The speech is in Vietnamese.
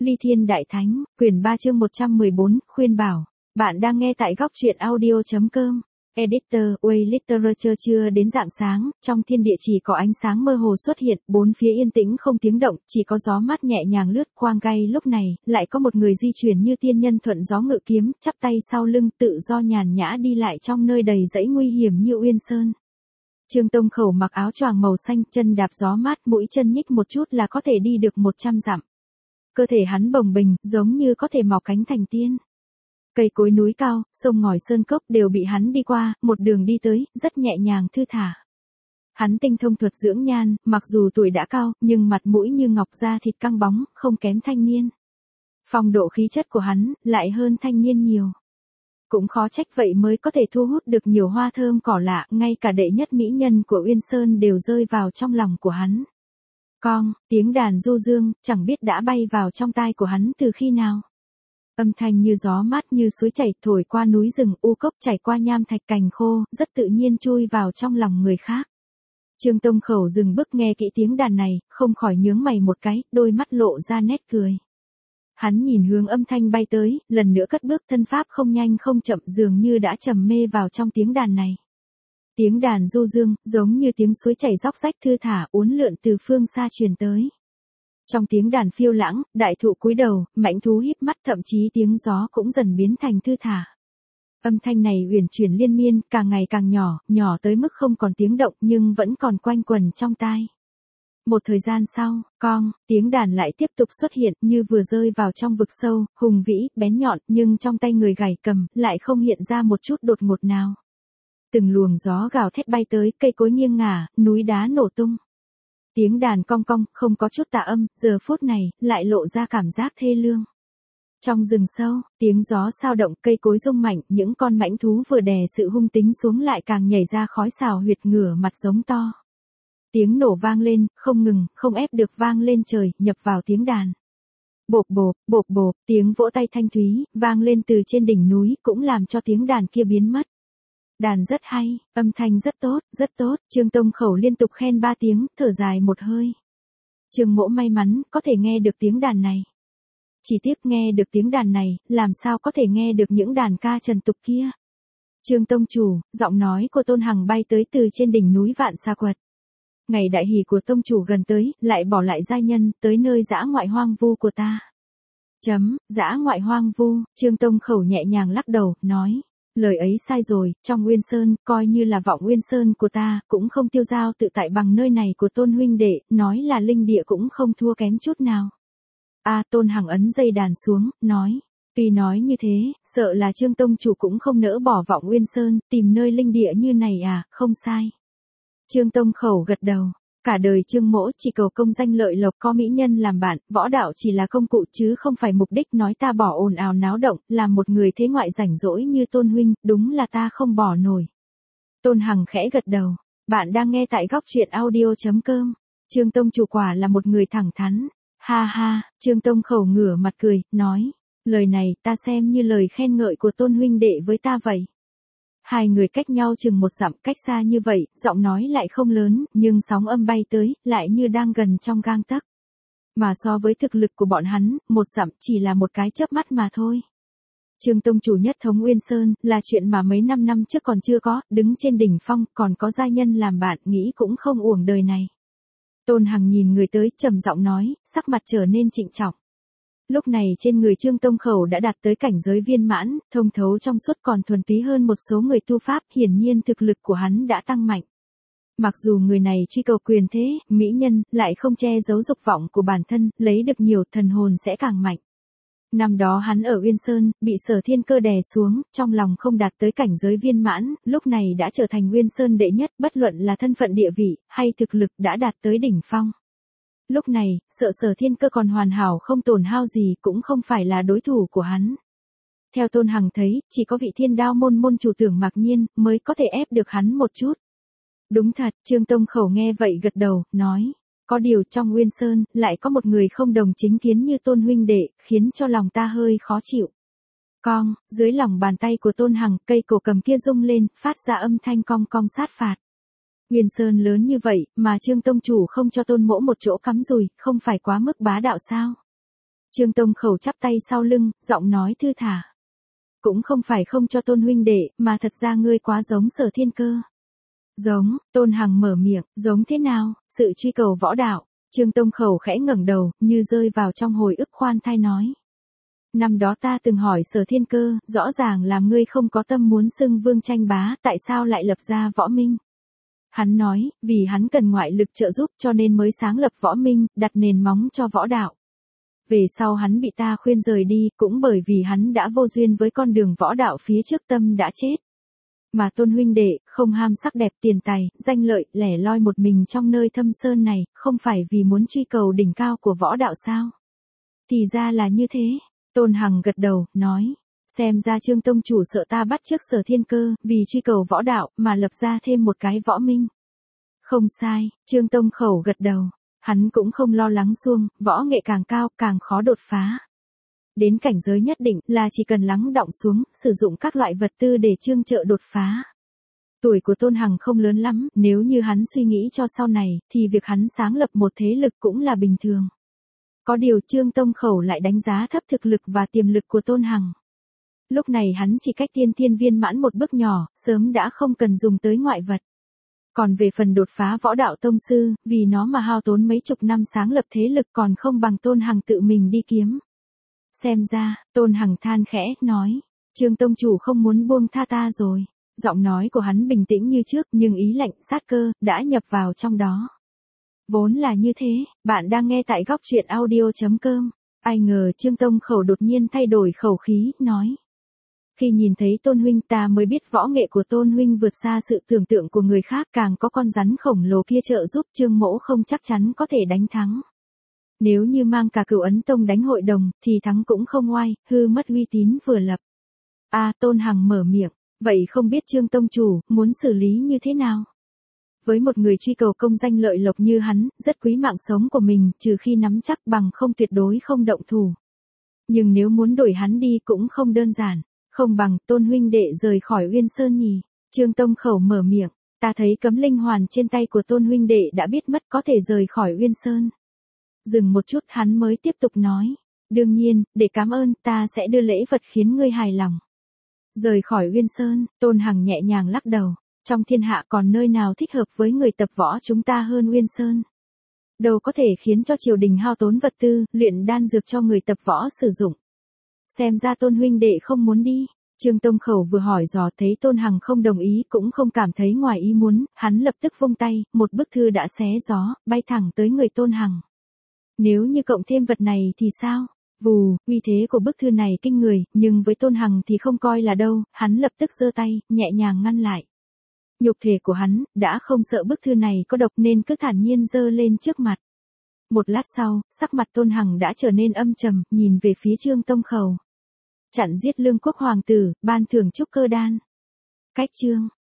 Ly Thiên Đại Thánh, quyển 3 chương 114, khuyên bảo. Bạn đang nghe tại góc truyện audio.com. Editor, Way Literature. Chưa đến rạng sáng, trong thiên địa chỉ có ánh sáng mơ hồ xuất hiện, bốn phía yên tĩnh không tiếng động, chỉ có gió mát nhẹ nhàng lướt quang gay. Lúc này, lại có một người di chuyển như tiên nhân thuận gió ngự kiếm, chắp tay sau lưng, tự do nhàn nhã đi lại trong nơi đầy dẫy nguy hiểm như Uyên Sơn. Trương Tông Khẩu mặc áo choàng màu xanh, chân đạp gió mát, mũi chân nhích một chút là có thể đi được 100 dặm. Cơ thể hắn bồng bềnh, giống như có thể mọc cánh thành tiên. Cây cối núi cao, sông ngòi sơn cốc đều bị hắn đi qua, một đường đi tới, rất nhẹ nhàng thư thả. Hắn tinh thông thuật dưỡng nhan, mặc dù tuổi đã cao, nhưng mặt mũi như ngọc, da thịt căng bóng, không kém thanh niên. Phong độ khí chất của hắn, lại hơn thanh niên nhiều. Cũng khó trách vậy mới có thể thu hút được nhiều hoa thơm cỏ lạ, ngay cả đệ nhất mỹ nhân của Uyên Sơn đều rơi vào trong lòng của hắn. Cong, tiếng đàn du dương, chẳng biết đã bay vào trong tai của hắn từ khi nào. Âm thanh như gió mát như suối chảy thổi qua núi rừng u cốc, chảy qua nham thạch cành khô, rất tự nhiên chui vào trong lòng người khác. Trương Tông Khẩu dừng bước nghe kỹ tiếng đàn này, không khỏi nhướng mày một cái, đôi mắt lộ ra nét cười. Hắn nhìn hướng âm thanh bay tới, lần nữa cất bước, thân pháp không nhanh không chậm, dường như đã trầm mê vào trong tiếng đàn này. Tiếng đàn du dương, giống như tiếng suối chảy róc rách thư thả, uốn lượn từ phương xa truyền tới. Trong tiếng đàn phiêu lãng, đại thụ cúi đầu, mãnh thú híp mắt, thậm chí tiếng gió cũng dần biến thành thư thả. Âm thanh này uyển chuyển liên miên, càng ngày càng nhỏ, nhỏ tới mức không còn tiếng động nhưng vẫn còn quanh quẩn trong tai. Một thời gian sau, cong, tiếng đàn lại tiếp tục xuất hiện, như vừa rơi vào trong vực sâu, hùng vĩ, bén nhọn, nhưng trong tay người gảy cầm, lại không hiện ra một chút đột ngột nào. Từng luồng gió gào thét bay tới, cây cối nghiêng ngả, núi đá nổ tung. Tiếng đàn cong cong, không có chút tà âm, giờ phút này, lại lộ ra cảm giác thê lương. Trong rừng sâu, tiếng gió sao động, cây cối rung mạnh, những con mãnh thú vừa đè sự hung tính xuống lại càng nhảy ra khói xào huyệt, ngửa mặt giống to. Tiếng nổ vang lên, không ngừng, không ép được, vang lên trời, nhập vào tiếng đàn. Bộp bộp, tiếng vỗ tay thanh thúy, vang lên từ trên đỉnh núi, cũng làm cho tiếng đàn kia biến mất. Đàn rất hay, âm thanh rất tốt, Trương Tông Khẩu liên tục khen 3 tiếng, thở dài một hơi. Trương Mỗ may mắn, có thể nghe được tiếng đàn này. Chỉ tiếc nghe được tiếng đàn này, làm sao có thể nghe được những đàn ca trần tục kia. Trương Tông Chủ, giọng nói của Tôn Hằng bay tới từ trên đỉnh núi Vạn Sa Quật. Ngày đại hỷ của Tông Chủ gần tới, lại bỏ lại giai nhân, tới nơi dã ngoại hoang vu của ta. Dã ngoại hoang vu, Trương Tông Khẩu nhẹ nhàng lắc đầu, nói. Lời ấy sai rồi, trong Uyên Sơn, coi như là vọng Uyên Sơn của ta, cũng không tiêu dao tự tại bằng nơi này của Tôn huynh đệ, nói là linh địa cũng không thua kém chút nào. Tôn Hằng ấn dây đàn xuống, nói. Tuy nói như thế, sợ là Trương Tông Chủ cũng không nỡ bỏ vọng Uyên Sơn, tìm nơi linh địa như này không sai. Trương Tông Khẩu gật đầu. Cả đời Trương Mỗ chỉ cầu công danh lợi lộc, có mỹ nhân làm bạn, võ đạo chỉ là công cụ chứ không phải mục đích. Nói ta bỏ ồn ào náo động, làm một người thế ngoại rảnh rỗi như Tôn huynh, đúng là ta không bỏ nổi. Tôn Hằng khẽ gật đầu. Bạn đang nghe tại góc truyện audio.com. Trương Tông Chủ quả là một người thẳng thắn. Ha ha, Trương Tông Khẩu ngửa mặt cười, nói. Lời này ta xem như lời khen ngợi của Tôn huynh đệ với ta vậy. Hai người cách nhau chừng 1 dặm, cách xa như vậy, giọng nói lại không lớn, nhưng sóng âm bay tới, lại như đang gần trong gang tấc. Mà so với thực lực của bọn hắn, 1 dặm chỉ là một cái chớp mắt mà thôi. Trương Tông Chủ nhất thống Uyên Sơn, là chuyện mà mấy năm trước còn chưa có, đứng trên đỉnh phong, còn có giai nhân làm bạn, nghĩ cũng không uổng đời này. Tôn Hằng nhìn người tới, trầm giọng nói, sắc mặt trở nên trịnh trọng. Lúc này trên người Trương Tông Khẩu đã đạt tới cảnh giới viên mãn, thông thấu trong suốt, còn thuần túy hơn một số người tu pháp, hiển nhiên thực lực của hắn đã tăng mạnh. Mặc dù người này truy cầu quyền thế, mỹ nhân, lại không che giấu dục vọng của bản thân, lấy được nhiều, thần hồn sẽ càng mạnh. Năm đó hắn ở Uyên Sơn, bị Sở Thiên Cơ đè xuống, trong lòng không đạt tới cảnh giới viên mãn, lúc này đã trở thành Uyên Sơn đệ nhất, bất luận là thân phận địa vị, hay thực lực đã đạt tới đỉnh phong. Lúc này, sợ Sở Thiên Cơ còn hoàn hảo không tổn hao gì, cũng không phải là đối thủ của hắn. Theo Tôn Hằng thấy, chỉ có vị Thiên Đao môn môn chủ Tưởng Mạc Nhiên, mới có thể ép được hắn một chút. Đúng thật, Trương Tông Khẩu nghe vậy gật đầu, nói. Có điều trong Uyên Sơn, lại có một người không đồng chính kiến như Tôn huynh đệ, khiến cho lòng ta hơi khó chịu. Cong, dưới lòng bàn tay của Tôn Hằng, cây cổ cầm kia rung lên, phát ra âm thanh cong cong sát phạt. Uyên Sơn lớn như vậy, mà Trương Tông Chủ không cho Tôn Mỗ một chỗ cắm rùi, không phải quá mức bá đạo sao? Trương Tông Khẩu chắp tay sau lưng, giọng nói thư thả. Cũng không phải không cho Tôn huynh đệ, mà thật ra ngươi quá giống Sở Thiên Cơ. Giống, Tôn Hằng mở miệng, giống thế nào, sự truy cầu võ đạo. Trương Tông Khẩu khẽ ngẩng đầu, như rơi vào trong hồi ức khoan thai nói. Năm đó ta từng hỏi Sở Thiên Cơ, rõ ràng là ngươi không có tâm muốn xưng vương tranh bá, tại sao lại lập ra võ minh? Hắn nói, vì hắn cần ngoại lực trợ giúp cho nên mới sáng lập võ minh, đặt nền móng cho võ đạo. Về sau hắn bị ta khuyên rời đi, cũng bởi vì hắn đã vô duyên với con đường võ đạo phía trước tâm đã chết. Mà Tôn huynh đệ, không ham sắc đẹp tiền tài, danh lợi, lẻ loi một mình trong nơi thâm sơn này, không phải vì muốn truy cầu đỉnh cao của võ đạo sao? Thì ra là như thế. Tôn Hằng gật đầu, nói. Xem ra Trương Tông chủ sợ ta bắt chước Sở Thiên Cơ, vì truy cầu võ đạo, mà lập ra thêm một cái võ minh. Không sai, Trương Tông Khẩu gật đầu. Hắn cũng không lo lắng xuông, võ nghệ càng cao, càng khó đột phá. Đến cảnh giới nhất định là chỉ cần lắng đọng xuống, sử dụng các loại vật tư để trương trợ đột phá. Tuổi của Tôn Hằng không lớn lắm, nếu như hắn suy nghĩ cho sau này, thì việc hắn sáng lập một thế lực cũng là bình thường. Có điều Trương Tông Khẩu lại đánh giá thấp thực lực và tiềm lực của Tôn Hằng. Lúc này hắn chỉ cách tiên thiên viên mãn một bước nhỏ, sớm đã không cần dùng tới ngoại vật. Còn về phần đột phá võ đạo tông sư, vì nó mà hao tốn mấy chục năm sáng lập thế lực còn không bằng Tôn Hằng tự mình đi kiếm. Xem ra, Tôn Hằng than khẽ, nói, Trương Tông chủ không muốn buông tha ta rồi. Giọng nói của hắn bình tĩnh như trước nhưng ý lạnh sát cơ, đã nhập vào trong đó. Vốn là như thế, bạn đang nghe tại góc truyện audio.com. Ai ngờ Trương Tông Khẩu đột nhiên thay đổi khẩu khí, nói. Khi nhìn thấy Tôn huynh ta mới biết võ nghệ của Tôn huynh vượt xa sự tưởng tượng của người khác, càng có con rắn khổng lồ kia trợ giúp Trương mỗ không chắc chắn có thể đánh thắng. Nếu như mang cả Cửu Ấn Tông đánh hội đồng, thì thắng cũng không oai, hư mất uy tín vừa lập. Tôn Hằng mở miệng, vậy không biết Trương Tông chủ, muốn xử lý như thế nào? Với một người truy cầu công danh lợi lộc như hắn, rất quý mạng sống của mình, trừ khi nắm chắc bằng không tuyệt đối không động thủ. Nhưng nếu muốn đuổi hắn đi cũng không đơn giản, không bằng Tôn huynh đệ rời khỏi Uyên Sơn nhỉ. Trương Tông Khẩu mở miệng, ta thấy cấm linh hoàn trên tay của Tôn huynh đệ đã biết mất có thể rời khỏi Uyên Sơn. Dừng một chút hắn mới tiếp tục nói, đương nhiên, để cảm ơn ta sẽ đưa lễ vật khiến ngươi hài lòng. Rời khỏi Uyên Sơn, Tôn Hằng nhẹ nhàng lắc đầu, trong thiên hạ còn nơi nào thích hợp với người tập võ chúng ta hơn Uyên Sơn. Đâu có thể khiến cho triều đình hao tốn vật tư, luyện đan dược cho người tập võ sử dụng. Xem ra Tôn huynh đệ không muốn đi. Trương Tông Khẩu vừa hỏi dò thấy Tôn Hằng không đồng ý cũng không cảm thấy ngoài ý muốn, hắn lập tức vung tay, một bức thư đã xé gió, bay thẳng tới người Tôn Hằng. Nếu như cộng thêm vật này thì sao? Vù, uy thế của bức thư này kinh người, nhưng với Tôn Hằng thì không coi là đâu, hắn lập tức giơ tay, nhẹ nhàng ngăn lại. Nhục thể của hắn, đã không sợ bức thư này có độc nên cứ thản nhiên giơ lên trước mặt. Một lát sau, sắc mặt Tôn Hằng đã trở nên âm trầm, nhìn về phía Trương Tông Khẩu. Chặn giết Lương Quốc hoàng tử, ban thưởng trúc cơ đan. Cách chương